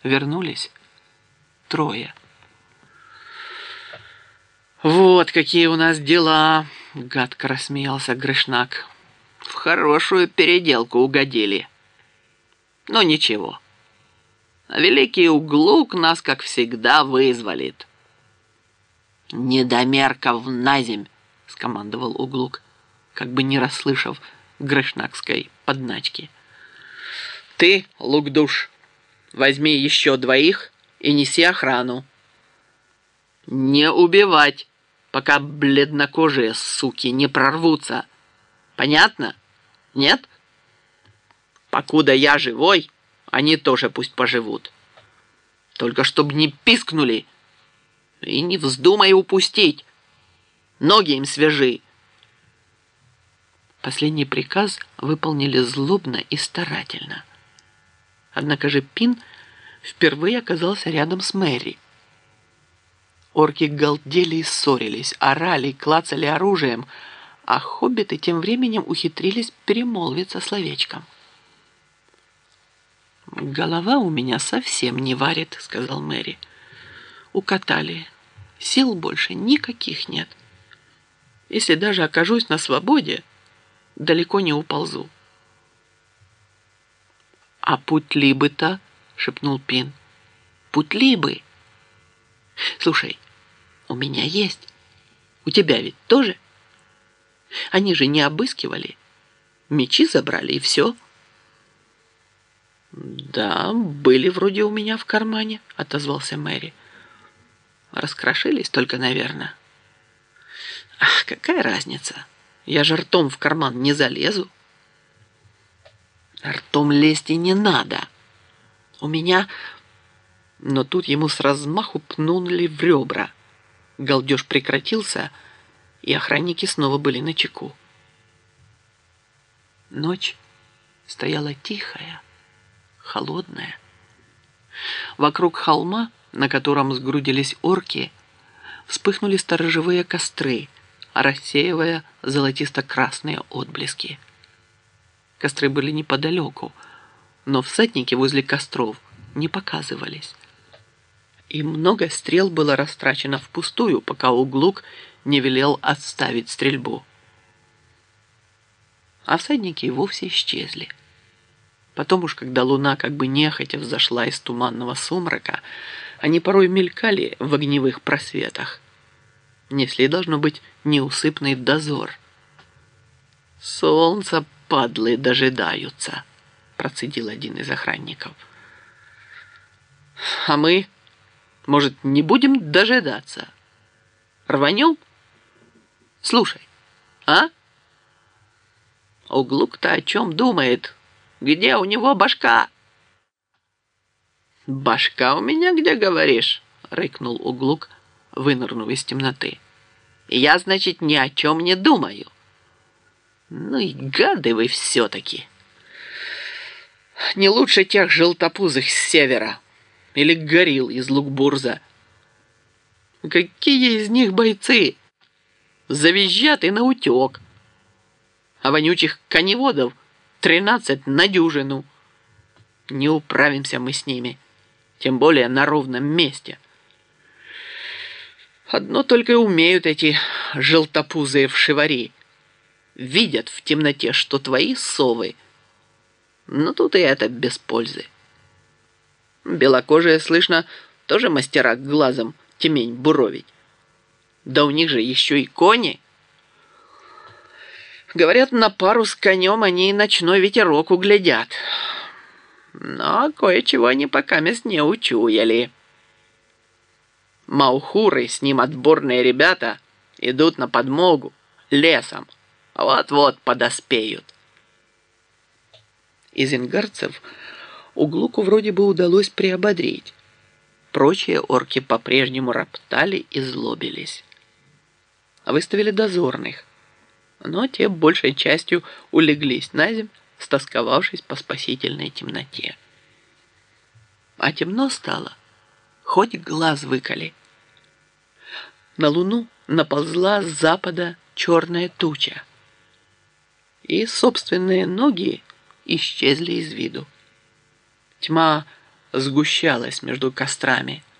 Вернулись трое. «Вот какие у нас дела!» — гадко рассмеялся Грышнак. «В хорошую переделку угодили. Но ничего. Великий Углук нас, как всегда, вызволит». «Недомерков наземь!» — скомандовал Углук, как бы не расслышав грышнакской подначки. «Ты, Лукдуш, возьми еще двоих и неси охрану. Не убивать, пока бледнокожие суки не прорвутся. Понятно? Нет? Покуда я живой, они тоже пусть поживут. Только чтоб не пискнули и не вздумай упустить. Ноги им свяжи». Последний приказ выполнили злобно и старательно. Однако же Пин впервые оказался рядом с Мэри. Орки галдели и ссорились, орали, клацали оружием, а хоббиты тем временем ухитрились перемолвиться словечком. «Голова у меня совсем не варит», — сказал Мэри. «Укатали. Сил больше никаких нет. Если даже окажусь на свободе, далеко не уползу». «А путь-либы-то?» — шепнул Пин. «Путь-либы. Слушай, у меня есть. У тебя ведь тоже? Они же не обыскивали. Мечи забрали и все». «Да, были вроде у меня в кармане», — отозвался Мэри. «Раскрошились только, наверное». «Ах, какая разница? Я же ртом в карман не залезу». «Ртом лезть и не надо. У меня...» Но тут ему с размаху пнули в ребра. Галдеж прекратился, и охранники снова были начеку. Ночь стояла тихая, холодная. Вокруг холма, на котором сгрудились орки, вспыхнули сторожевые костры, рассеивая золотисто-красные отблески. Костры были неподалеку, но всадники возле костров не показывались. И много стрел было растрачено впустую, пока Углук не велел отставить стрельбу. А всадники и вовсе исчезли. Потом уж, когда луна как бы нехотя взошла из туманного сумрака, они порой мелькали в огневых просветах. Несли, должно быть, неусыпный дозор. «Солнца, падлы, дожидаются», — процедил один из охранников. «А мы, может, не будем дожидаться? Рванем? Слушай, а? Углук-то о чем думает? Где у него башка?» «Башка у меня где, говоришь?» — рыкнул Углук, вынырнув из темноты. «Я, значит, ни о чем не думаю. Ну и гады вы все-таки. Не лучше тех желтопузых с севера или горилл из Лукбурза. Какие из них бойцы? Завизжат и наутек. А вонючих коневодов 13 на дюжину. Не управимся мы с ними, тем более на ровном месте. Одно только и умеют эти желтопузые вшивари. Видят в темноте, что твои совы. Но тут и это без пользы. Белокожие, слышно, тоже мастера глазом темень буровить. Да у них же еще и кони. Говорят, на пару с конем они и ночной ветерок углядят. Но кое-чего они покамест не учуяли. Маухуры, с ним отборные ребята, идут на подмогу лесом. Вот-вот подоспеют. Изенгарцев Углуку вроде бы удалось приободрить. Прочие орки по-прежнему роптали и злобились. Выставили дозорных, но те большей частью улеглись на землю, стосковавшись по спасительной темноте. А темно стало, хоть глаз выколи. На луну наползла с запада черная туча, и собственные ноги исчезли из виду. Тьма сгущалась между кострами.